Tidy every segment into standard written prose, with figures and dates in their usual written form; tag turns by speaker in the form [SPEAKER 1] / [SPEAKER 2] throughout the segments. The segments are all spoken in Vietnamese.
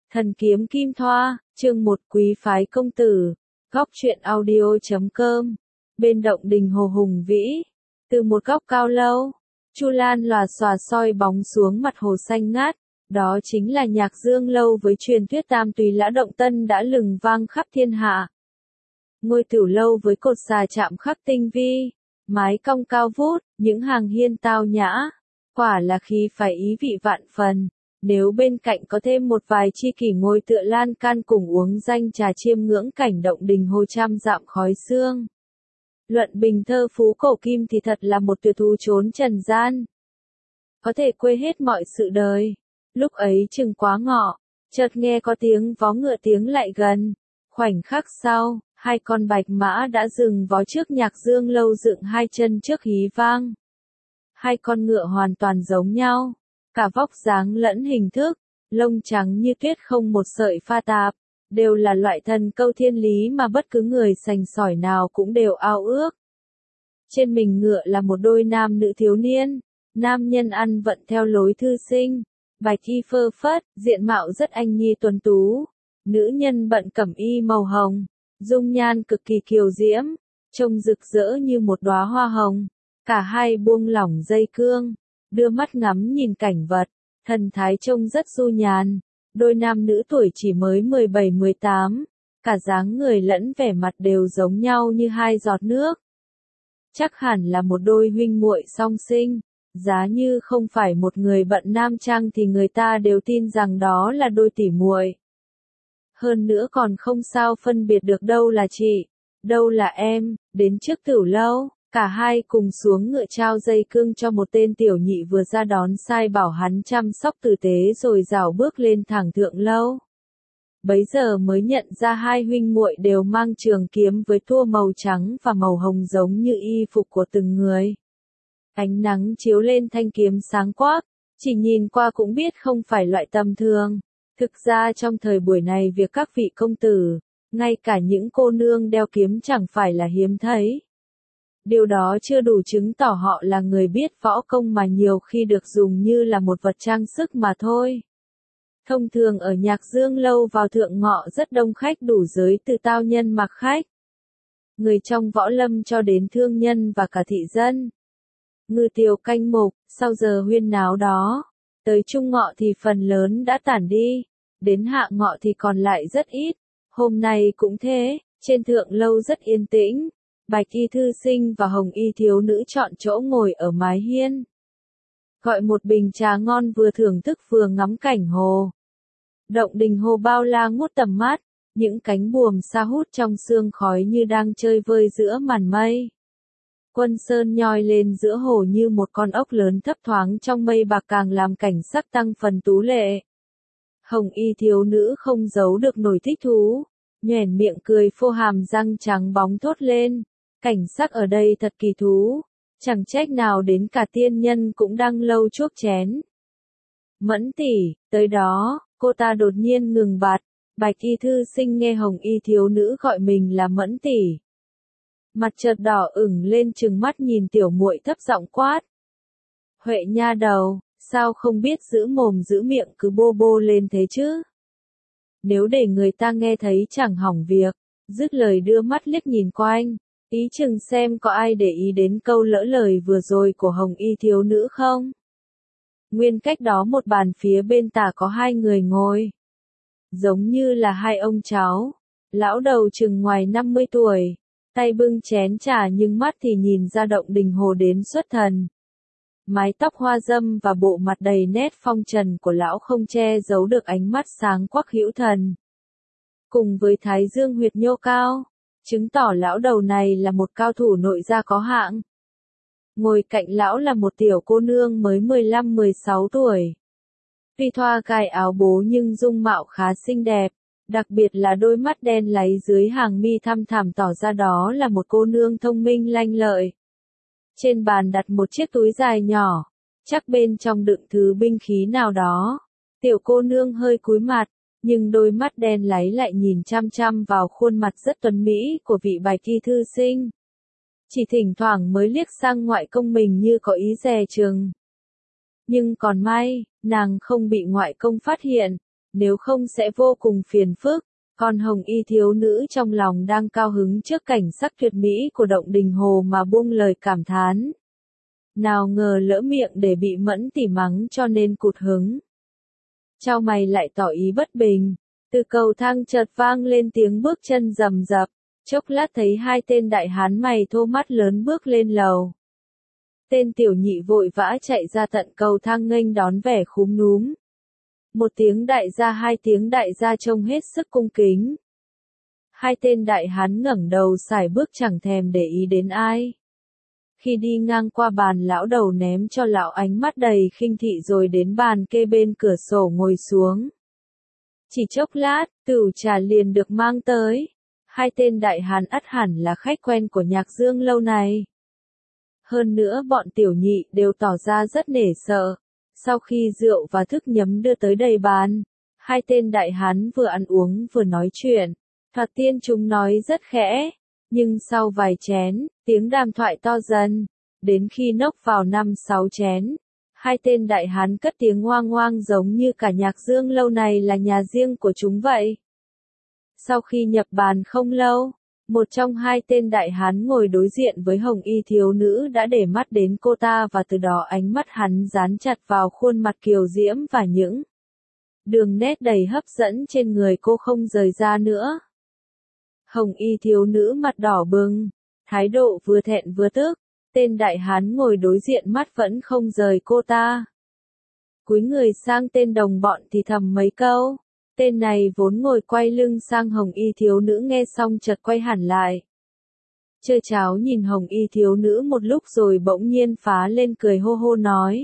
[SPEAKER 1] Thần kiếm Kim Thoa, chương 1 Quý phái công tử. Góc truyện audio.com. Bên động đình hồ hùng vĩ, từ một góc cao lâu, Chu Lan lòa xòa soi bóng xuống mặt hồ xanh ngát. Đó chính là Nhạc Dương lâu với truyền thuyết tam tùy lã động tân đã lừng vang khắp thiên hạ. Ngôi tiểu lâu với cột xà chạm khắc tinh vi, mái cong cao vút, những hàng hiên tao nhã, quả là khí phái ý vị vạn phần. Nếu bên cạnh có thêm một vài tri kỷ ngồi tựa lan can cùng uống danh trà chiêm ngưỡng cảnh động đình hồ trăm dặm khói sương. Luận bình thơ phú cổ kim thì thật là một tuyệt thú trốn trần gian. Có thể quên hết mọi sự đời. Lúc ấy chừng quá ngọ, chợt nghe có tiếng vó ngựa tiếng lại gần. Khoảnh khắc sau, hai con bạch mã đã dừng vó trước Nhạc Dương lâu dựng hai chân trước hí vang. Hai con ngựa hoàn toàn giống nhau. Cả vóc dáng lẫn hình thức, lông trắng như tuyết không một sợi pha tạp, đều là loại thần câu thiên lý mà bất cứ người sành sỏi nào cũng đều ao ước. Trên mình ngựa là một đôi nam nữ thiếu niên, nam nhân ăn vận theo lối thư sinh, bạch y phơ phất, diện mạo rất anh nhi tuấn tú, nữ nhân bận cẩm y màu hồng, dung nhan cực kỳ kiều diễm, trông rực rỡ như một đóa hoa hồng, cả hai buông lỏng dây cương. Đưa mắt ngắm nhìn cảnh vật, thần thái trông rất du nhàn, đôi nam nữ tuổi chỉ mới 17-18, cả dáng người lẫn vẻ mặt đều giống nhau như hai giọt nước. Chắc hẳn là một đôi huynh muội song sinh, giá như không phải một người bận nam trang thì người ta đều tin rằng đó là đôi tỉ muội. Hơn nữa còn không sao phân biệt được đâu là chị, đâu là em, đến trước tiểu lâu. Cả hai cùng xuống ngựa trao dây cương cho một tên tiểu nhị vừa ra đón sai bảo hắn chăm sóc tử tế rồi rảo bước lên thẳng thượng lâu. Bấy giờ mới nhận ra hai huynh muội đều mang trường kiếm với tua màu trắng và màu hồng giống như y phục của từng người. Ánh nắng chiếu lên thanh kiếm sáng quắc, chỉ nhìn qua cũng biết không phải loại tầm thường. Thực ra trong thời buổi này việc các vị công tử, ngay cả những cô nương đeo kiếm chẳng phải là hiếm thấy. Điều đó chưa đủ chứng tỏ họ là người biết võ công mà nhiều khi được dùng như là một vật trang sức mà thôi. Thông thường ở Nhạc Dương lâu vào thượng ngọ rất đông khách đủ giới từ tao nhân mặc khách. Người trong võ lâm cho đến thương nhân và cả thị dân. Ngư tiều canh mục, sau giờ huyên náo đó, tới trung ngọ thì phần lớn đã tản đi, đến hạ ngọ thì còn lại rất ít. Hôm nay cũng thế, trên thượng lâu rất yên tĩnh. Bạch y thư sinh và hồng y thiếu nữ chọn chỗ ngồi ở mái hiên. Gọi một bình trà ngon vừa thưởng thức vừa ngắm cảnh hồ. Động đình hồ bao la ngút tầm mắt, những cánh buồm sa hút trong sương khói như đang chơi vơi giữa màn mây. Quân sơn nhoi lên giữa hồ như một con ốc lớn thấp thoáng trong mây bạc càng làm cảnh sắc tăng phần tú lệ. Hồng y thiếu nữ không giấu được nổi thích thú, nhoẻn miệng cười phô hàm răng trắng bóng thốt lên. Cảnh sắc ở đây thật kỳ thú, chẳng trách nào đến cả tiên nhân cũng đang lâu chuốc chén. Mẫn tỷ, tới đó, cô ta đột nhiên ngừng bặt, bạch y thư sinh nghe hồng y thiếu nữ gọi mình là Mẫn tỷ. Mặt chợt đỏ ửng lên trừng mắt nhìn tiểu muội thấp giọng quát. Huệ nha đầu, sao không biết giữ mồm giữ miệng cứ bô bô lên thế chứ? Nếu để người ta nghe thấy chẳng hỏng việc, dứt lời đưa mắt liếc nhìn quanh. Ý chừng xem có ai để ý đến câu lỡ lời vừa rồi của hồng y thiếu nữ không? Nguyên cách đó một bàn phía bên tả có hai người ngồi. Giống như là hai ông cháu. Lão đầu chừng ngoài 50 tuổi. Tay bưng chén trà nhưng mắt thì nhìn ra động đình hồ đến xuất thần. Mái tóc hoa dâm và bộ mặt đầy nét phong trần của lão không che giấu được ánh mắt sáng quắc hữu thần. Cùng với thái dương huyệt nhô cao. Chứng tỏ lão đầu này là một cao thủ nội gia có hạng. Ngồi cạnh lão là một tiểu cô nương mới 15-16 tuổi. Tuy thoa cài áo bố nhưng dung mạo khá xinh đẹp, đặc biệt là đôi mắt đen láy dưới hàng mi thăm thẳm tỏ ra đó là một cô nương thông minh lanh lợi. Trên bàn đặt một chiếc túi dài nhỏ, chắc bên trong đựng thứ binh khí nào đó. Tiểu cô nương hơi cúi mặt. Nhưng đôi mắt đen láy lại nhìn chăm chăm vào khuôn mặt rất tuấn mỹ của vị bạch y thư sinh. Chỉ thỉnh thoảng mới liếc sang ngoại công mình như có ý dè chừng. Nhưng còn may, nàng không bị ngoại công phát hiện, nếu không sẽ vô cùng phiền phức. Còn hồng y thiếu nữ trong lòng đang cao hứng trước cảnh sắc tuyệt mỹ của động đình hồ mà buông lời cảm thán. Nào ngờ lỡ miệng để bị Mẫn tỷ mắng cho nên cụt hứng. Chau mày lại tỏ ý bất bình, từ cầu thang chợt vang lên tiếng bước chân rầm rập, chốc lát thấy hai tên đại hán mày thô mắt lớn bước lên lầu. Tên tiểu nhị vội vã chạy ra tận cầu thang nghênh đón vẻ khúm núm. Một tiếng đại gia, hai tiếng đại gia trông hết sức cung kính. Hai tên đại hán ngẩng đầu sải bước chẳng thèm để ý đến ai. Khi đi ngang qua bàn lão đầu ném cho lão ánh mắt đầy khinh thị rồi đến bàn kê bên cửa sổ ngồi xuống. Chỉ chốc lát, tửu trà liền được mang tới. Hai tên đại hán ắt hẳn là khách quen của Nhạc Dương lâu này. Hơn nữa bọn tiểu nhị đều tỏ ra rất nể sợ. Sau khi rượu và thức nhấm đưa tới đầy bàn, hai tên đại hán vừa ăn uống vừa nói chuyện. Thoạt tiên chúng nói rất khẽ, nhưng sau vài chén, tiếng đàm thoại to dần. Đến khi nốc vào 5-6 chén, hai tên đại hán cất tiếng oang oang giống như cả Nhạc Dương lâu này là nhà riêng của chúng vậy. Sau khi nhập bàn không lâu, một trong hai tên đại hán ngồi đối diện với hồng y thiếu nữ đã để mắt đến cô ta và từ đó ánh mắt hắn dán chặt vào khuôn mặt kiều diễm và những đường nét đầy hấp dẫn trên người cô không rời ra nữa. Hồng y thiếu nữ mặt đỏ bừng, thái độ vừa thẹn vừa tức, tên đại hán ngồi đối diện mắt vẫn không rời cô ta. Cúi người sang tên đồng bọn thì thầm mấy câu. Tên này vốn ngồi quay lưng sang hồng y thiếu nữ nghe xong chợt quay hẳn lại. Chơi cháo nhìn hồng y thiếu nữ một lúc rồi bỗng nhiên phá lên cười hô hô nói.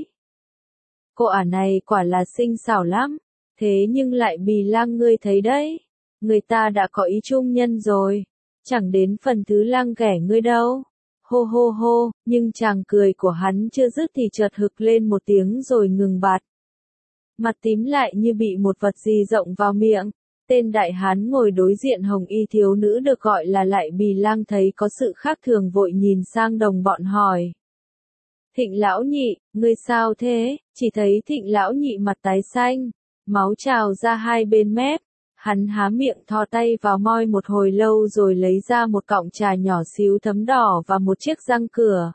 [SPEAKER 1] Cô ả này quả là xinh xảo lắm, thế nhưng lại bì lang ngươi thấy đấy. Người ta đã có ý chung nhân rồi, chẳng đến phần thứ lang ghẻ ngươi đâu. Hô hô hô, nhưng chàng cười của hắn chưa dứt thì chợt hực lên một tiếng rồi ngừng bặt. Mặt tím lại như bị một vật gì rộng vào miệng. Tên đại hán ngồi đối diện hồng y thiếu nữ được gọi là lại bì lang thấy có sự khác thường vội nhìn sang đồng bọn hỏi. Thịnh lão nhị, ngươi sao thế? Chỉ thấy Thịnh lão nhị mặt tái xanh, máu trào ra hai bên mép. Hắn há miệng thò tay vào moi một hồi lâu rồi lấy ra một cọng trà nhỏ xíu thấm đỏ và một chiếc răng cửa.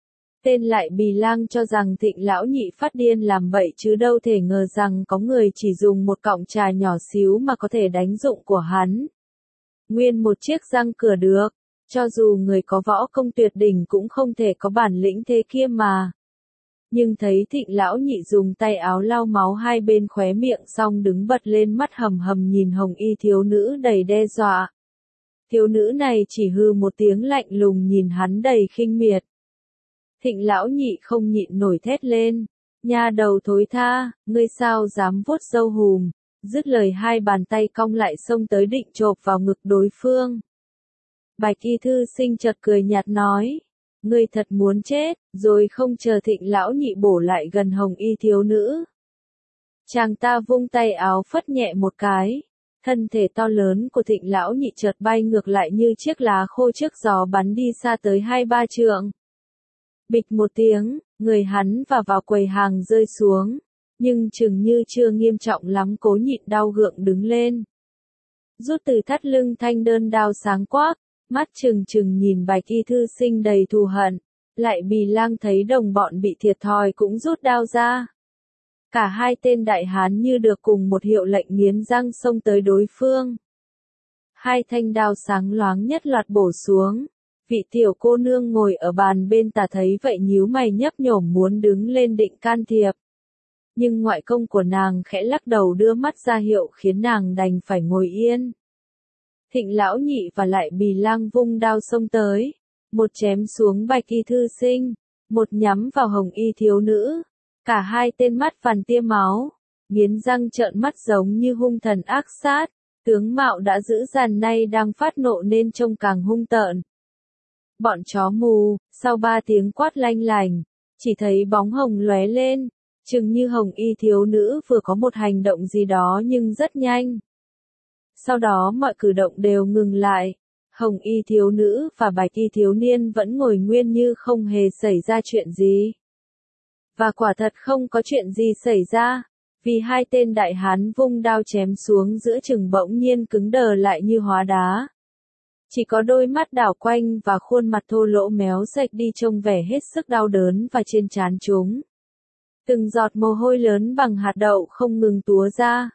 [SPEAKER 1] Tên lại bì lang cho rằng Thịnh lão nhị phát điên làm bậy chứ đâu thể ngờ rằng có người chỉ dùng một cọng trà nhỏ xíu mà có thể đánh dụng của hắn. Nguyên một chiếc răng cửa được, cho dù người có võ công tuyệt đỉnh cũng không thể có bản lĩnh thế kia mà. Nhưng thấy Thịnh lão nhị dùng tay áo lau máu hai bên khóe miệng xong đứng bật lên mắt hầm hầm nhìn hồng y thiếu nữ đầy đe dọa. Thiếu nữ này chỉ hừ một tiếng lạnh lùng nhìn hắn đầy khinh miệt. Thịnh lão nhị không nhịn nổi thét lên, nha đầu thối tha, ngươi sao dám vuốt râu hùm, dứt lời hai bàn tay cong lại xông tới định chộp vào ngực đối phương. Bạch y thư sinh chợt cười nhạt nói, ngươi thật muốn chết, rồi không chờ Thịnh lão nhị bổ lại gần hồng y thiếu nữ. Chàng ta vung tay áo phất nhẹ một cái, thân thể to lớn của Thịnh lão nhị chợt bay ngược lại như chiếc lá khô trước gió bắn đi xa tới 2-3 trượng. Bịch một tiếng, người hắn và vào quầy hàng rơi xuống, nhưng chừng như chưa nghiêm trọng lắm cố nhịn đau gượng đứng lên. Rút từ thắt lưng thanh đơn đao sáng quắc, mắt trừng trừng nhìn bạch y thư sinh đầy thù hận, lại bì lang thấy đồng bọn bị thiệt thòi cũng rút đao ra. Cả hai tên đại hán như được cùng một hiệu lệnh nghiến răng xông tới đối phương. Hai thanh đao sáng loáng nhất loạt bổ xuống. Vị tiểu cô nương ngồi ở bàn bên tả thấy vậy nhíu mày nhấp nhổm muốn đứng lên định can thiệp. Nhưng ngoại công của nàng khẽ lắc đầu đưa mắt ra hiệu khiến nàng đành phải ngồi yên. Thịnh lão nhị và lại bì lang vung đao xông tới. Một chém xuống bạch y thư sinh, một nhắm vào hồng y thiếu nữ. Cả hai tên mắt phàn tia máu, nghiến răng trợn mắt giống như hung thần ác sát. Tướng mạo đã dữ dằn nay đang phát nộ nên trông càng hung tợn. Bọn chó mù, sau 3 tiếng quát lanh lành, chỉ thấy bóng hồng lóe lên, chừng như hồng y thiếu nữ vừa có một hành động gì đó nhưng rất nhanh. Sau đó mọi cử động đều ngừng lại, hồng y thiếu nữ và bạch y thiếu niên vẫn ngồi nguyên như không hề xảy ra chuyện gì. Và quả thật không có chuyện gì xảy ra, Vì hai tên đại hán vung đao chém xuống giữa chừng bỗng nhiên cứng đờ lại như hóa đá. Chỉ có đôi mắt đảo quanh và khuôn mặt thô lỗ méo sạch đi trông vẻ hết sức đau đớn và trên trán chúng. Từng giọt mồ hôi lớn bằng hạt đậu không ngừng túa ra.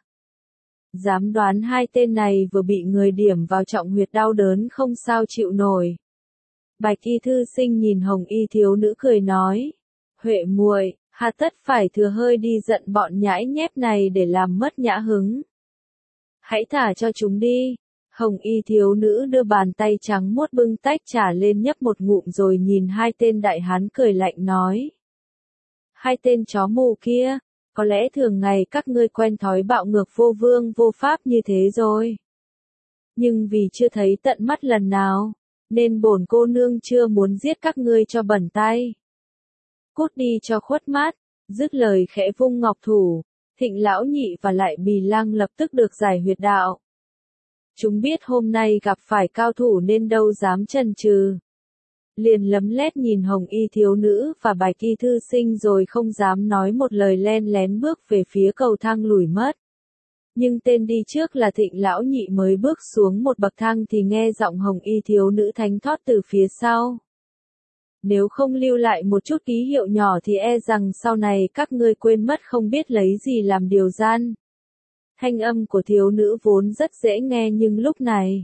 [SPEAKER 1] Dám đoán hai tên này vừa bị người điểm vào trọng huyệt đau đớn không sao chịu nổi. Bạch y thư sinh nhìn hồng y thiếu nữ cười nói. Huệ muội, hà tất phải thừa hơi đi giận bọn nhãi nhép này để làm mất nhã hứng. Hãy thả cho chúng đi. Hồng y thiếu nữ đưa bàn tay trắng muốt bưng tách trà lên nhấp một ngụm rồi nhìn hai tên đại hán cười lạnh nói. Hai tên chó mù kia, có lẽ thường ngày các ngươi quen thói bạo ngược vô vương vô pháp như thế rồi. Nhưng vì chưa thấy tận mắt lần nào, nên bổn cô nương chưa muốn giết các ngươi cho bẩn tay. Cút đi cho khuất mắt, dứt lời khẽ vung ngọc thủ, Thịnh lão nhị và lại Bì Lang lập tức được giải huyệt đạo. Chúng biết hôm nay gặp phải cao thủ nên đâu dám chần chừ. Liền lấm lét nhìn hồng y thiếu nữ và bạch y thư sinh rồi không dám nói một lời len lén bước về phía cầu thang lùi mất. Nhưng tên đi trước là Thịnh lão nhị mới bước xuống một bậc thang thì nghe giọng hồng y thiếu nữ thánh thót từ phía sau. Nếu không lưu lại một chút ký hiệu nhỏ thì e rằng sau này các ngươi quên mất không biết lấy gì làm điều gian. Thanh âm của thiếu nữ vốn rất dễ nghe nhưng lúc này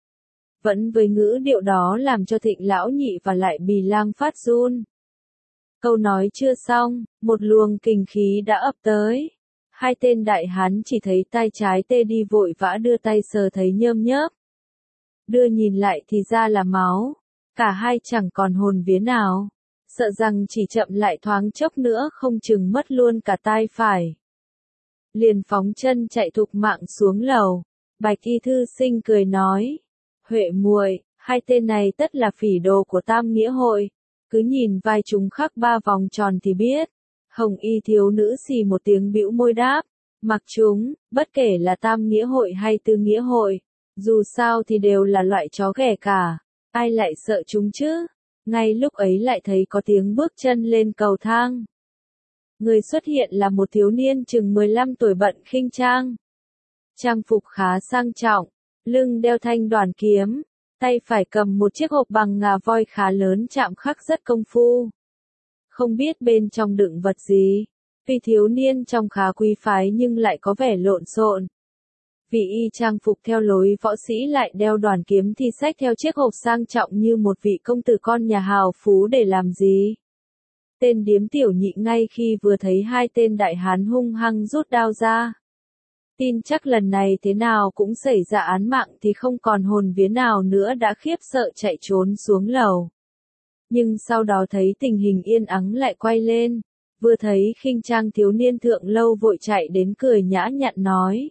[SPEAKER 1] vẫn với ngữ điệu đó làm cho Thịnh lão nhị và lại Bì Lang phát run. Câu nói chưa xong, một luồng kình khí đã ập tới. Hai tên đại hán chỉ thấy tay trái tê đi vội vã đưa tay sờ thấy nhơm nhớp. Đưa nhìn lại thì ra là máu. Cả hai chẳng còn hồn vía nào. Sợ rằng chỉ chậm lại thoáng chốc nữa không chừng mất luôn cả tai phải. Liền phóng chân chạy thục mạng xuống lầu. Bạch y thư sinh cười nói. Huệ muội, hai tên này tất là phỉ đồ của Tam Nghĩa Hội. Cứ nhìn vai chúng khắc ba vòng tròn thì biết. Hồng y thiếu nữ xì một tiếng bĩu môi đáp. Mặc chúng, bất kể là Tam Nghĩa Hội hay Tư Nghĩa Hội. Dù sao thì đều là loại chó ghẻ cả. Ai lại sợ chúng chứ? Ngay lúc ấy lại thấy có tiếng bước chân lên cầu thang. Người xuất hiện là một thiếu niên chừng 15 tuổi bận khinh trang. Trang phục khá sang trọng, lưng đeo thanh đoàn kiếm, tay phải cầm một chiếc hộp bằng ngà voi khá lớn chạm khắc rất công phu. Không biết bên trong đựng vật gì, vì thiếu niên trông khá quý phái nhưng lại có vẻ lộn xộn. Vì y trang phục theo lối võ sĩ lại đeo đoàn kiếm thì xách theo chiếc hộp sang trọng như một vị công tử con nhà hào phú để làm gì. Tên điếm tiểu nhị ngay khi vừa thấy hai tên đại hán hung hăng rút đao ra. Tin chắc lần này thế nào cũng xảy ra án mạng thì không còn hồn vía nào nữa đã khiếp sợ chạy trốn xuống lầu. Nhưng sau đó thấy tình hình yên ắng lại quay lên, vừa thấy khinh trang thiếu niên thượng lâu vội chạy đến cười nhã nhặn nói.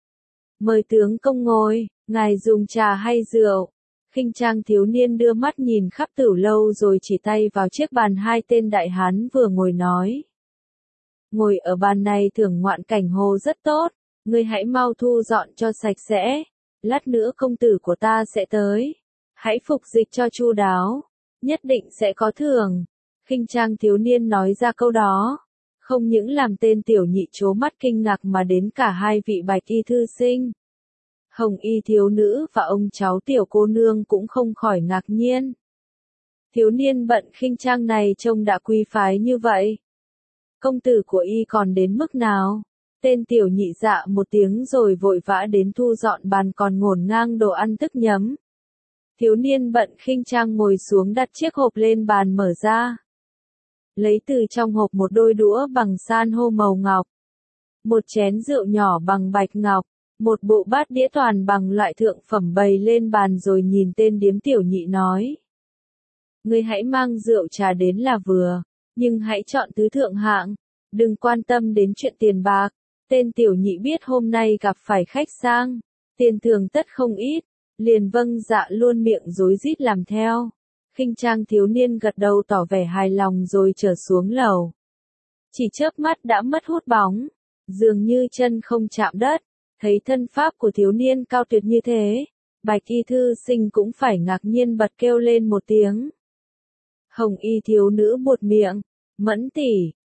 [SPEAKER 1] Mời tướng công ngồi, ngài dùng trà hay rượu. Khinh trang thiếu niên đưa mắt nhìn khắp tử lâu rồi chỉ tay vào chiếc bàn hai tên đại hán vừa ngồi nói. Ngồi ở bàn này thưởng ngoạn cảnh hồ rất tốt, ngươi hãy mau thu dọn cho sạch sẽ, lát nữa công tử của ta sẽ tới. Hãy phục dịch cho chu đáo, nhất định sẽ có thưởng. Khinh trang thiếu niên nói ra câu đó, không những làm tên tiểu nhị trố mắt kinh ngạc mà đến cả hai vị bạch y thư sinh. Hồng y thiếu nữ và ông cháu tiểu cô nương cũng không khỏi ngạc nhiên. Thiếu niên bận khinh trang này trông đã quý phái như vậy. Công tử của y còn đến mức nào? Tên tiểu nhị dạ một tiếng rồi vội vã đến thu dọn bàn còn ngổn ngang đồ ăn thức nhấm. Thiếu niên bận khinh trang ngồi xuống đặt chiếc hộp lên bàn mở ra. Lấy từ trong hộp một đôi đũa bằng san hô màu ngọc. Một chén rượu nhỏ bằng bạch ngọc. Một bộ bát đĩa toàn bằng loại thượng phẩm bày lên bàn rồi nhìn tên điếm tiểu nhị nói. Ngươi hãy mang rượu trà đến là vừa, nhưng hãy chọn thứ thượng hạng, đừng quan tâm đến chuyện tiền bạc. Tên tiểu nhị biết hôm nay gặp phải khách sang, tiền thường tất không ít, liền vâng dạ luôn miệng rối rít làm theo. Khinh trang thiếu niên gật đầu tỏ vẻ hài lòng rồi trở xuống lầu. Chỉ chớp mắt đã mất hút bóng, dường như chân không chạm đất. Thấy thân pháp của thiếu niên cao tuyệt như thế, bạch y thư sinh cũng phải ngạc nhiên bật kêu lên một tiếng. Hồng y thiếu nữ buột miệng, Mẫn tỷ,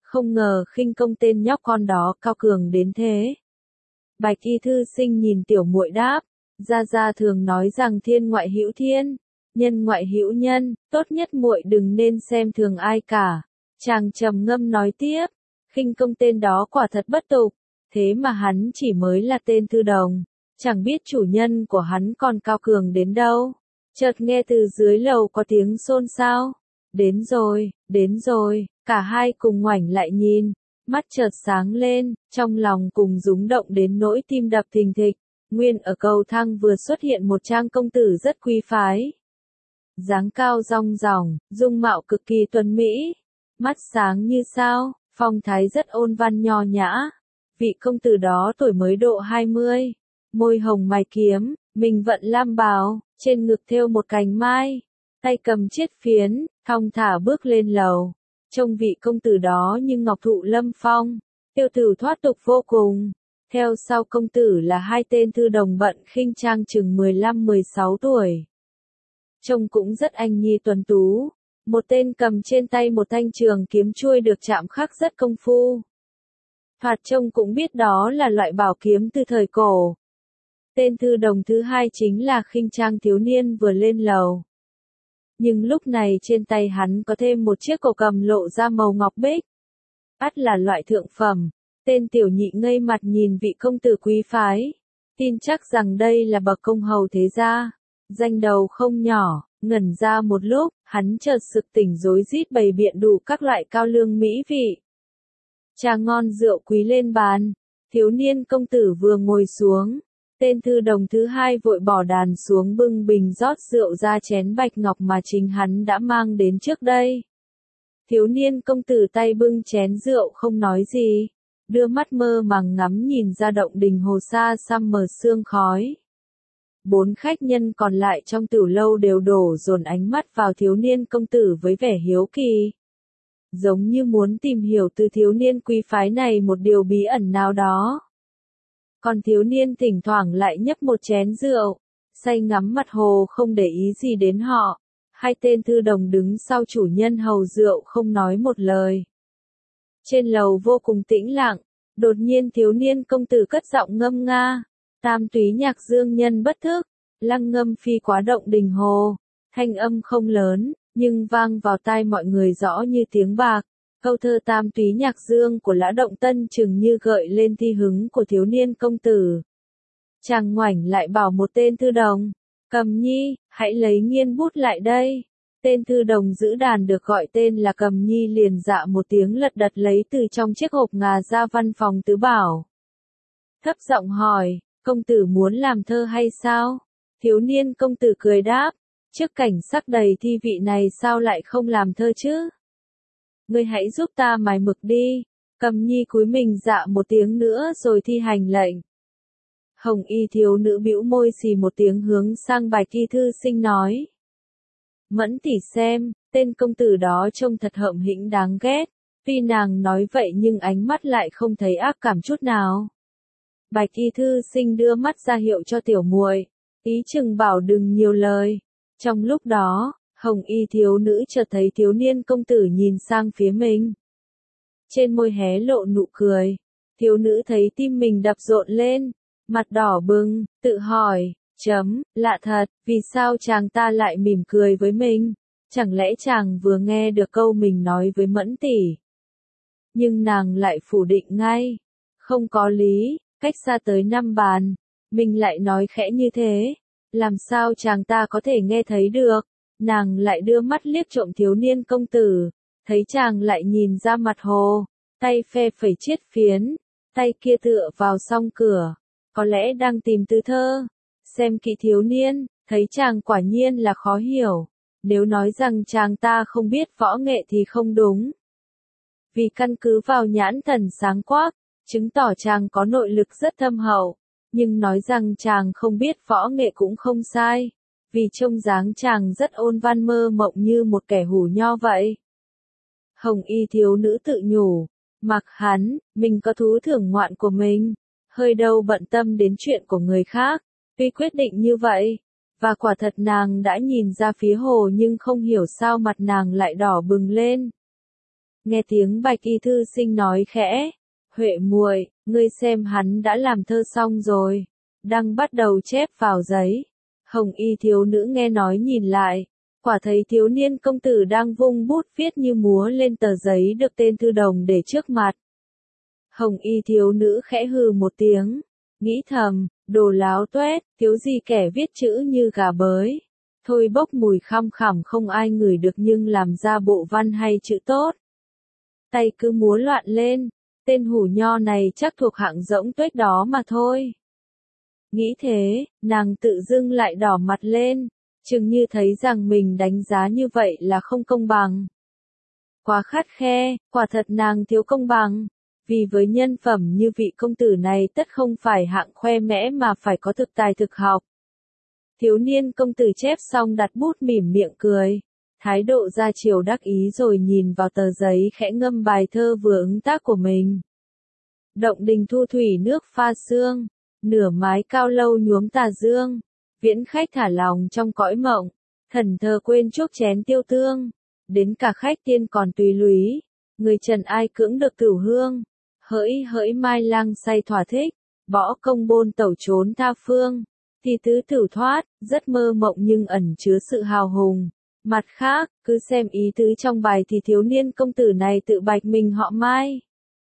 [SPEAKER 1] Không ngờ khinh công tên nhóc con đó cao cường đến thế. Bạch y thư sinh nhìn tiểu muội đáp, gia gia thường nói rằng thiên ngoại hữu thiên, nhân ngoại hữu nhân, tốt nhất muội đừng nên xem thường ai cả. Chàng trầm ngâm nói tiếp, khinh công tên đó quả thật bất tục, thế mà hắn chỉ mới là tên thư đồng, chẳng biết chủ nhân của hắn còn cao cường đến đâu. Chợt nghe từ dưới lầu có tiếng xôn xao, đến rồi, cả hai cùng ngoảnh lại nhìn, mắt chợt sáng lên, trong lòng cùng rúng động đến nỗi tim đập thình thịch. Nguyên ở cầu thang vừa xuất hiện một trang công tử rất quý phái. Dáng cao rong ròng, dung mạo cực kỳ tuấn mỹ, mắt sáng như sao, phong thái rất ôn văn nho nhã. Vị công tử đó tuổi mới độ 20, môi hồng mày kiếm, mình vận lam bào, trên ngực thêu một cành mai, tay cầm chiết phiến, thong thả bước lên lầu. Trông vị công tử đó như ngọc thụ lâm phong, tiêu tử thoát tục vô cùng. Theo sau công tử là hai tên thư đồng bận khinh trang chừng 15-16 tuổi. Trông cũng rất anh nhi tuấn tú, một tên cầm trên tay một thanh trường kiếm chuôi được chạm khắc rất công phu. Thoạt trông cũng biết đó là loại bảo kiếm từ thời cổ. Tên thư đồng thứ hai chính là khinh trang thiếu niên vừa lên lầu. Nhưng lúc này trên tay hắn có thêm một chiếc cổ cầm lộ ra màu ngọc bích. Ắt là loại thượng phẩm. Tên tiểu nhị ngây mặt nhìn vị công tử quý phái. Tin chắc rằng đây là bậc công hầu thế gia. Danh đầu không nhỏ, ngẩn ra một lúc, hắn chợt sực tỉnh rối rít bày biện đủ các loại cao lương mỹ vị. Trà ngon rượu quý lên bàn. Thiếu niên công tử vừa ngồi xuống. Tên thư đồng thứ hai vội bỏ đàn xuống bưng bình rót rượu ra chén bạch ngọc mà chính hắn đã mang đến trước đây. Thiếu niên công tử tay bưng chén rượu không nói gì, đưa mắt mơ màng ngắm nhìn ra động đình hồ xa xăm mờ sương khói. 4 khách nhân còn lại trong tiểu lâu đều đổ dồn ánh mắt vào thiếu niên công tử với vẻ hiếu kỳ. Giống như muốn tìm hiểu từ thiếu niên quý phái này một điều bí ẩn nào đó. Còn thiếu niên thỉnh thoảng lại nhấp một chén rượu, say ngắm mặt hồ không để ý gì đến họ. Hai tên thư đồng đứng sau chủ nhân hầu rượu không nói một lời. Trên lầu vô cùng tĩnh lặng, đột nhiên thiếu niên công tử cất giọng ngâm nga. Tam túy nhạc dương nhân bất thức, lăng ngâm phi quá động đình hồ. Thanh âm không lớn, nhưng vang vào tai mọi người rõ như tiếng bạc. Câu thơ tam túy nhạc dương của Lã Động Tân chừng như gợi lên thi hứng của thiếu niên công tử. Chàng ngoảnh lại bảo một tên thư đồng, Cầm Nhi, hãy lấy nghiên bút lại đây. Tên thư đồng giữ đàn được gọi tên là Cầm Nhi liền dạ một tiếng lật đật lấy từ trong chiếc hộp ngà ra văn phòng tứ bảo. Thấp giọng hỏi, công tử muốn làm thơ hay sao? Thiếu niên công tử cười đáp, trước cảnh sắc đầy thi vị này sao lại không làm thơ chứ? Ngươi hãy giúp ta mài mực đi. Cầm Nhi cúi mình dạ một tiếng nữa rồi thi hành lệnh. Hồng y thiếu nữ bĩu môi xì một tiếng hướng sang Bạch y thư sinh nói. Mẫn tỷ xem, tên công tử đó trông thật hợm hĩnh đáng ghét. Tuy nàng nói vậy nhưng ánh mắt lại không thấy ác cảm chút nào. Bạch y thư sinh đưa mắt ra hiệu cho tiểu muội, ý chừng bảo đừng nhiều lời. Trong lúc đó, Hồng y thiếu nữ chợt thấy thiếu niên công tử nhìn sang phía mình. Trên môi hé lộ nụ cười. Thiếu nữ thấy tim mình đập rộn lên, mặt đỏ bừng, tự hỏi, lạ thật, vì sao chàng ta lại mỉm cười với mình? Chẳng lẽ chàng vừa nghe được câu mình nói với Mẫn tỷ? Nhưng nàng lại phủ định ngay. Không có lý, cách xa tới 5 bàn, mình lại nói khẽ như thế. Làm sao chàng ta có thể nghe thấy được? Nàng lại đưa mắt liếc trộm thiếu niên công tử, thấy chàng lại nhìn ra mặt hồ, tay phe phẩy chiết phiến, tay kia tựa vào song cửa, có lẽ đang tìm từ thơ. Xem kỹ thiếu niên, thấy chàng quả nhiên là khó hiểu, nếu nói rằng chàng ta không biết võ nghệ thì không đúng. Vì căn cứ vào nhãn thần sáng quắc, chứng tỏ chàng có nội lực rất thâm hậu, nhưng nói rằng chàng không biết võ nghệ cũng không sai. Vì trông dáng chàng rất ôn văn mơ mộng như một kẻ hủ nho vậy. Hồng y thiếu nữ tự nhủ, mặc hắn, mình có thú thưởng ngoạn của mình, hơi đâu bận tâm đến chuyện của người khác. Tuy quyết định như vậy, và quả thật nàng đã nhìn ra phía hồ nhưng không hiểu sao mặt nàng lại đỏ bừng lên. Nghe tiếng Bạch Y thư sinh nói khẽ, Huệ muội, ngươi xem hắn đã làm thơ xong rồi, đang bắt đầu chép vào giấy. Hồng Y thiếu nữ nghe nói nhìn lại, quả thấy thiếu niên công tử đang vung bút viết như múa lên tờ giấy được tên thư đồng để trước mặt. Hồng Y thiếu nữ khẽ hừ một tiếng, nghĩ thầm, đồ láo tuét, thiếu gì kẻ viết chữ như gà bới. Thôi bốc mùi khăm khẳm không ai ngửi được nhưng làm ra bộ văn hay chữ tốt. Tay cứ múa loạn lên, tên hủ nho này chắc thuộc hạng rỗng tuếch đó mà thôi. Nghĩ thế, nàng tự dưng lại đỏ mặt lên, chừng như thấy rằng mình đánh giá như vậy là không công bằng. Quá khắt khe, quả thật nàng thiếu công bằng, vì với nhân phẩm như vị công tử này tất không phải hạng khoe mẽ mà phải có thực tài thực học. Thiếu niên công tử chép xong đặt bút mỉm miệng cười, thái độ ra chiều đắc ý rồi nhìn vào tờ giấy khẽ ngâm bài thơ vừa ứng tác của mình. Động đình thu thủy nước pha sương, nửa mái cao lâu nhuốm tà dương, viễn khách thả lòng trong cõi mộng, thần thờ quên chuốc chén tiêu tương, đến cả khách tiên còn tùy lúy, người trần ai cưỡng được cửu hương, hỡi hỡi mai lang say thỏa thích, võ công bôn tẩu trốn tha phương. Thì tứ tử thoát, rất mơ mộng nhưng ẩn chứa sự hào hùng. Mặt khác, cứ xem ý tứ trong bài thì thiếu niên công tử này tự bạch mình họ Mai.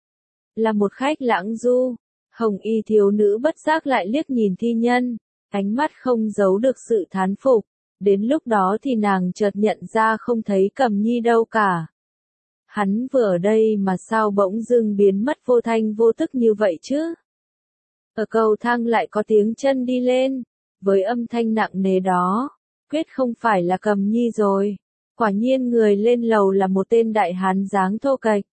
[SPEAKER 1] Là một khách lãng du, Hồng Y thiếu nữ bất giác lại liếc nhìn thi nhân, ánh mắt không giấu được sự thán phục. Đến lúc đó thì nàng chợt nhận ra không thấy Cầm Nhi đâu cả. Hắn vừa ở đây mà sao bỗng dưng biến mất vô thanh vô tức như vậy chứ? Ở cầu thang lại có tiếng chân đi lên. Với âm thanh nặng nề đó, quyết không phải là Cầm Nhi rồi. Quả nhiên người lên lầu là một tên đại hán dáng thô kệch.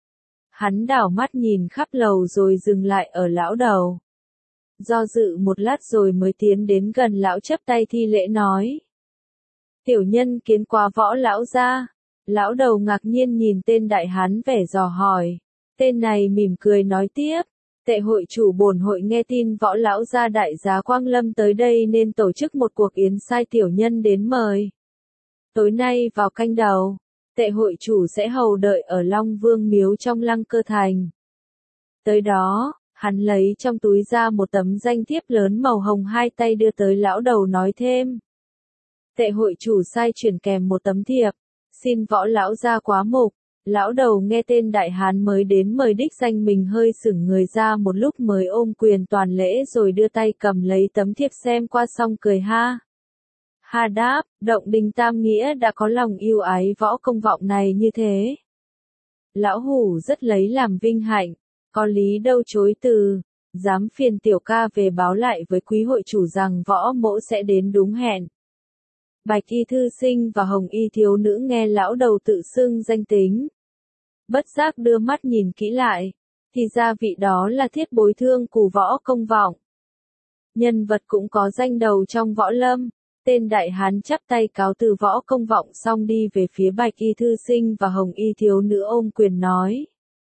[SPEAKER 1] Hắn đảo mắt nhìn khắp lầu rồi dừng lại ở lão đầu. Do dự một lát rồi mới tiến đến gần lão chắp tay thi lễ nói. Tiểu nhân kiến qua võ lão gia. Lão đầu ngạc nhiên nhìn tên đại hán vẻ dò hỏi. Tên này mỉm cười nói tiếp. Tệ hội chủ bổn hội nghe tin võ lão gia đại giá Quang Lâm tới đây nên tổ chức một cuộc yến sai tiểu nhân đến mời. Tối nay vào canh đầu, tệ hội chủ sẽ hầu đợi ở Long Vương Miếu trong Lăng Cơ Thành. Tới đó, hắn lấy trong túi ra một tấm danh thiếp lớn màu hồng hai tay đưa tới lão đầu nói thêm. Tệ hội chủ sai chuyển kèm một tấm thiệp, xin võ lão gia quá mục. Lão đầu nghe tên đại hán mới đến mời đích danh mình hơi sững người ra một lúc mới ôm quyền toàn lễ rồi đưa tay cầm lấy tấm thiệp xem qua xong cười ha. Ha đáp, động đình tam nghĩa đã có lòng yêu ái võ công vọng này như thế. Lão hủ rất lấy làm vinh hạnh, có lý đâu chối từ, dám phiền tiểu ca về báo lại với quý hội chủ rằng võ mỗ sẽ đến đúng hẹn. Bạch Y thư sinh và Hồng Y thiếu nữ nghe lão đầu tự xưng danh tính. Bất giác đưa mắt nhìn kỹ lại, thì ra vị đó là thiết bối thương cù võ công vọng. Nhân vật cũng có danh đầu trong võ lâm, tên đại hán chắp tay cáo từ võ công vọng xong đi về phía Bạch Y thư sinh và Hồng Y thiếu nữ ôm quyền nói.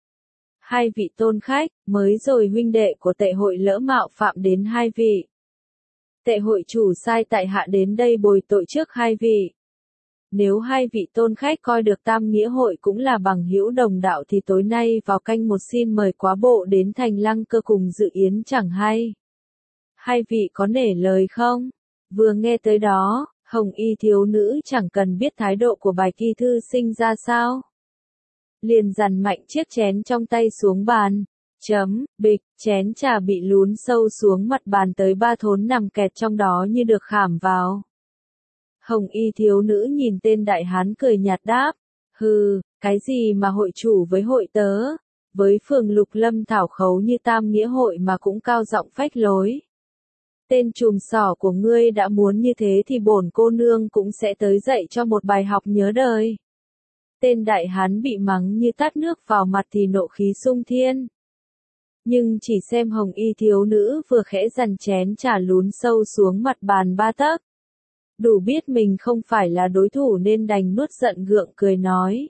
[SPEAKER 1] Hai vị tôn khách, mới rồi huynh đệ của tệ hội lỡ mạo phạm đến hai vị. Tệ hội chủ sai tại hạ đến đây bồi tội trước hai vị. Nếu hai vị tôn khách coi được tam nghĩa hội cũng là bằng hữu đồng đạo thì tối nay vào canh một xin mời quá bộ đến thành Lăng Cơ cùng dự yến chẳng hay. Hai vị có nể lời không? Vừa nghe tới đó, Hồng Y thiếu nữ chẳng cần biết thái độ của Bạch Y thư sinh ra sao. Liền dằn mạnh chiếc chén trong tay xuống bàn. Bịch, chén trà bị lún sâu xuống mặt bàn tới ba thốn nằm kẹt trong đó như được khảm vào. Hồng Y thiếu nữ nhìn tên đại hán cười nhạt đáp, hừ, cái gì mà hội chủ với hội tớ, với phường Lục Lâm thảo khấu như tam nghĩa hội mà cũng cao giọng phách lối. Tên trùm sỏ của ngươi đã muốn như thế thì bổn cô nương cũng sẽ tới dạy cho một bài học nhớ đời. Tên đại hán bị mắng như tát nước vào mặt thì nộ khí sung thiên. Nhưng chỉ xem Hồng Y thiếu nữ vừa khẽ dằn chén trà lún sâu xuống mặt bàn ba tấc. Đủ biết mình không phải là đối thủ nên đành nuốt giận gượng cười nói.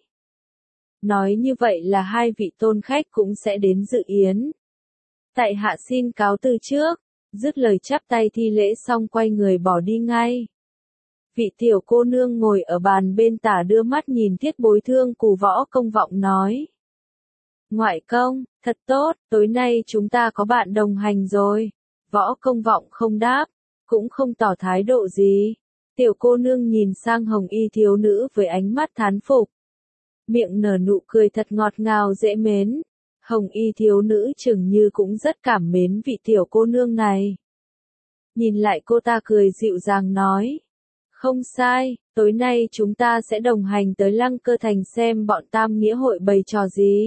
[SPEAKER 1] Nói như vậy là hai vị tôn khách cũng sẽ đến dự yến. Tại hạ xin cáo từ trước, dứt lời chắp tay thi lễ xong quay người bỏ đi ngay. Vị tiểu cô nương ngồi ở bàn bên tả đưa mắt nhìn Thiết Bối Thương cùng Võ Công Vọng nói. Ngoại công, thật tốt, tối nay chúng ta có bạn đồng hành rồi. Võ Công Vọng không đáp, cũng không tỏ thái độ gì. Tiểu cô nương nhìn sang hồng y thiếu nữ với ánh mắt thán phục. Miệng nở nụ cười thật ngọt ngào dễ mến. Hồng y thiếu nữ chừng như cũng rất cảm mến vị tiểu cô nương này. Nhìn lại cô ta cười dịu dàng nói. Không sai, tối nay chúng ta sẽ đồng hành tới Lăng Cơ Thành xem bọn Tam Nghĩa hội bày trò gì.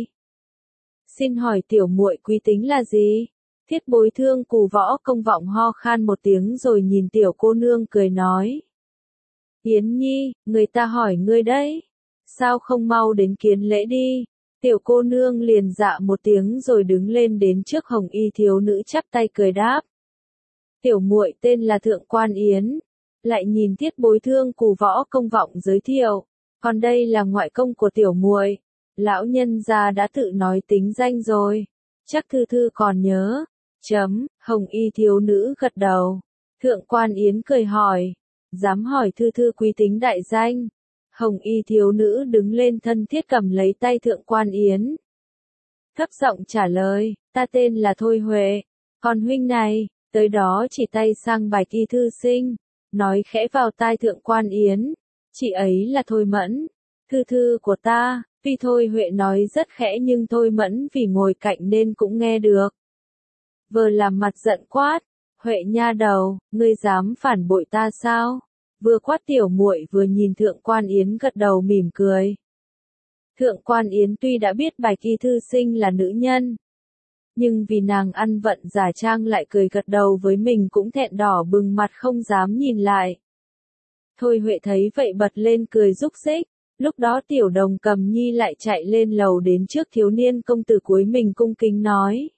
[SPEAKER 1] Xin hỏi tiểu muội quý tính là gì? Thiết Bối Thương cùng Võ Công Vọng ho khan một tiếng rồi nhìn tiểu cô nương cười nói. Yến Nhi, người ta hỏi ngươi đấy. Sao không mau đến kiến lễ đi? Tiểu cô nương liền dạ một tiếng rồi đứng lên đến trước hồng y thiếu nữ chắp tay cười đáp. Tiểu muội tên là Thượng Quan Yến. Lại nhìn Thiết Bối Thương cùng Võ Công Vọng giới thiệu. Còn đây là ngoại công của tiểu muội. Lão nhân gia đã tự nói tính danh rồi. Chắc thư thư còn nhớ. Hồng y thiếu nữ gật đầu. Thượng Quan Yến cười hỏi. Dám hỏi thư thư quý tính đại danh. Hồng y thiếu nữ đứng lên thân thiết cầm lấy tay Thượng Quan Yến. Thấp giọng trả lời, ta tên là Thôi Huệ. Còn huynh này, tới đó chỉ tay sang Bạch y thư sinh. Nói khẽ vào tai Thượng Quan Yến. Chị ấy là Thôi Mẫn. Thư thư của ta. Vì Thôi Huệ nói rất khẽ nhưng Thôi Mẫn vì ngồi cạnh nên cũng nghe được. Vừa làm mặt giận quát. Huệ nha đầu, ngươi dám phản bội ta sao? Vừa quát tiểu muội vừa nhìn Thượng Quan Yến gật đầu mỉm cười. Thượng Quan Yến tuy đã biết Bạch y thư sinh là nữ nhân. Nhưng vì nàng ăn vận giả trang lại cười gật đầu với mình cũng thẹn đỏ bừng mặt không dám nhìn lại. Thôi Huệ thấy vậy bật lên cười rúc rích. Lúc đó tiểu đồng Cầm Nhi lại chạy lên lầu đến trước thiếu niên công tử cuối mình cung kính nói.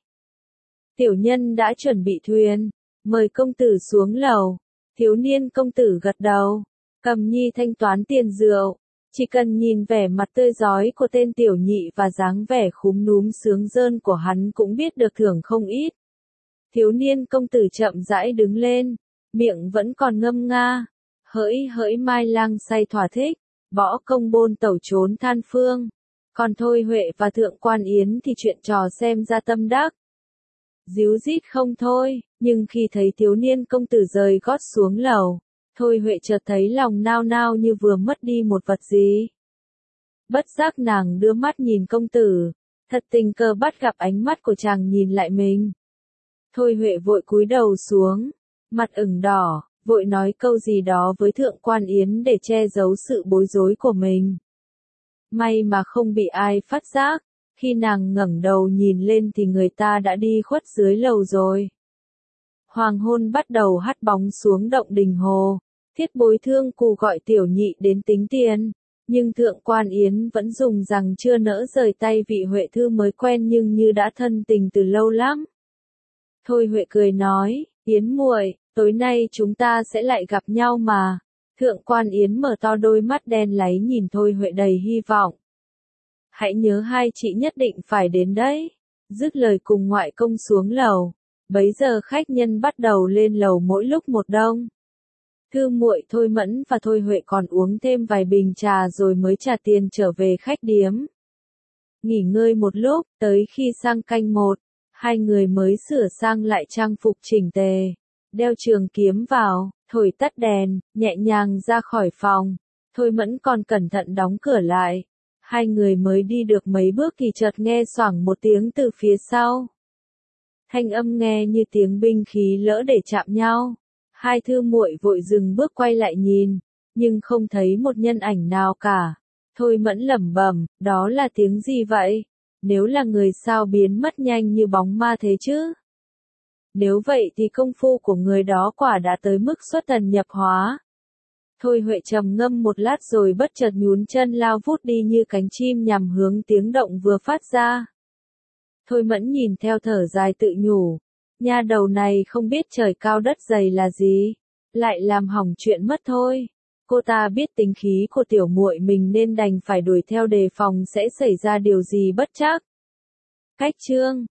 [SPEAKER 1] Tiểu nhân đã chuẩn bị thuyền, mời công tử xuống lầu. Thiếu niên công tử gật đầu. Cầm Nhi thanh toán tiền rượu. Chỉ cần nhìn vẻ mặt tươi rói của tên tiểu nhị và dáng vẻ khúm núm sướng rơn của hắn cũng biết được thưởng không ít. Thiếu niên công tử chậm rãi đứng lên, miệng vẫn còn ngâm nga. Hỡi hỡi mai lang say thỏa thích, võ công bôn tẩu trốn than phương. Còn Thôi Huệ và Thượng Quan Yến thì chuyện trò xem ra tâm đắc. Díu dít không thôi, nhưng khi thấy thiếu niên công tử rời gót xuống lầu, Thôi Huệ chợt thấy lòng nao nao như vừa mất đi một vật gì. Bất giác nàng đưa mắt nhìn công tử, thật tình cờ bắt gặp ánh mắt của chàng nhìn lại mình. Thôi Huệ vội cúi đầu xuống, mặt ửng đỏ, vội nói câu gì đó với Thượng Quan Yến để che giấu sự bối rối của mình. May mà không bị ai phát giác, khi nàng ngẩng đầu nhìn lên thì người ta đã đi khuất dưới lầu rồi. Hoàng hôn bắt đầu hắt bóng xuống động đình hồ, Thiết Bối Thương cù gọi tiểu nhị đến tính tiền, nhưng Thượng Quan Yến vẫn dùng rằng chưa nỡ rời tay vị Huệ thư mới quen nhưng như đã thân tình từ lâu lắm. Thôi Huệ cười nói, Yến muội, tối nay chúng ta sẽ lại gặp nhau mà. Thượng Quan Yến mở to đôi mắt đen láy nhìn Thôi Huệ đầy hy vọng. Hãy nhớ hai chị nhất định phải đến đấy. Dứt lời cùng ngoại công xuống lầu. Bấy giờ khách nhân bắt đầu lên lầu mỗi lúc một đông. Thư muội Thôi Mẫn và Thôi Huệ còn uống thêm vài bình trà rồi mới trả tiền trở về khách điếm. Nghỉ ngơi một lúc, tới khi sang canh một, hai người mới sửa sang lại trang phục chỉnh tề, đeo trường kiếm vào, thổi tắt đèn, nhẹ nhàng ra khỏi phòng. Thôi Mẫn còn cẩn thận đóng cửa lại. Hai người mới đi được mấy bước thì chợt nghe xoảng một tiếng từ phía sau. Thanh âm nghe như tiếng binh khí lỡ để chạm nhau. Hai thư muội vội dừng bước quay lại nhìn, nhưng không thấy một nhân ảnh nào cả. Thôi Mẫn lẩm bẩm, đó là tiếng gì vậy? Nếu là người sao biến mất nhanh như bóng ma thế chứ? Nếu vậy thì công phu của người đó quả đã tới mức xuất thần nhập hóa. Thôi Huệ trầm ngâm một lát rồi bất chợt nhún chân lao vút đi như cánh chim nhằm hướng tiếng động vừa phát ra. Thôi Mẫn nhìn theo thở dài tự nhủ. Nha đầu này không biết trời cao đất dày là gì. Lại làm hỏng chuyện mất thôi. Cô ta biết tính khí của tiểu muội mình nên đành phải đuổi theo đề phòng sẽ xảy ra điều gì bất trắc. Cách chương